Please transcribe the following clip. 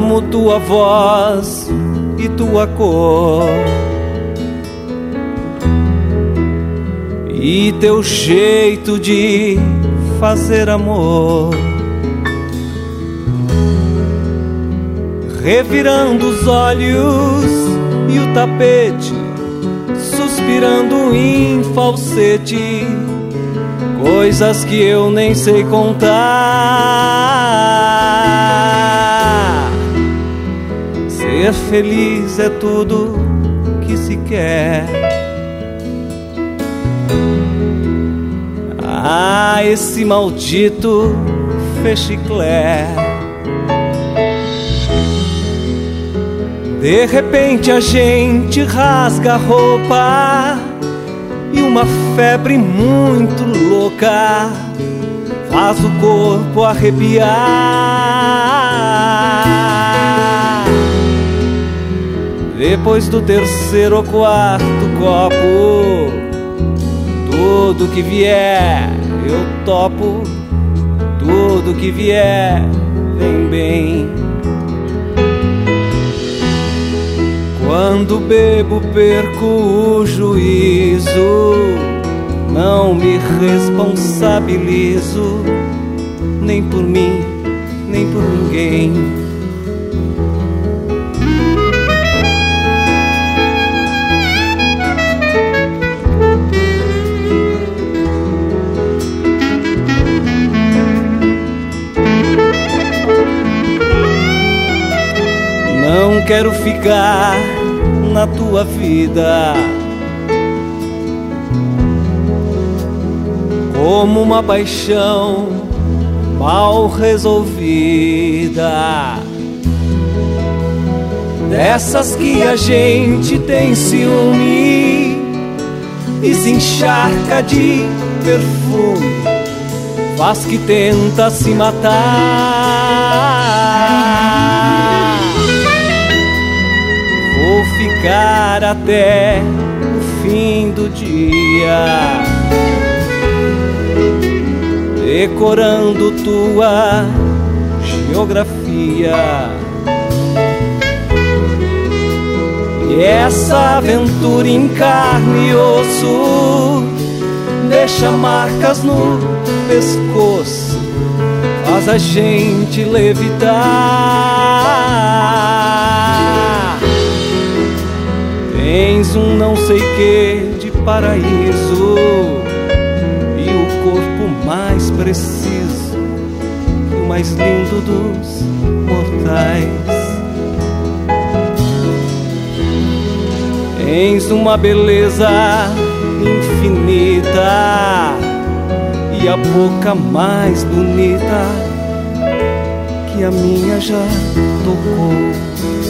amo tua voz e tua cor, e teu jeito de fazer amor, revirando os olhos e o tapete, suspirando em falsete, coisas que eu nem sei contar. Ser feliz é tudo que se quer. Ah, esse maldito fechiclé. De repente a gente rasga a roupa e uma febre muito louca faz o corpo arrepiar. Depois do terceiro ou quarto copo, tudo que vier eu topo, tudo que vier vem bem. Quando bebo perco o juízo, não me responsabilizo, nem por mim, nem por ninguém. Não quero ficar na tua vida como uma paixão mal resolvida, dessas que a gente tem ciúme e se encharca de perfume, faz que tenta se matar. Vou ficar até o fim do dia, decorando tua geografia. E essa aventura em carne e osso deixa marcas no pescoço, faz a gente levitar. Tens um não sei que de paraíso e o corpo mais preciso, o mais lindo dos mortais. Tens uma beleza infinita e a boca mais bonita que a minha já tocou.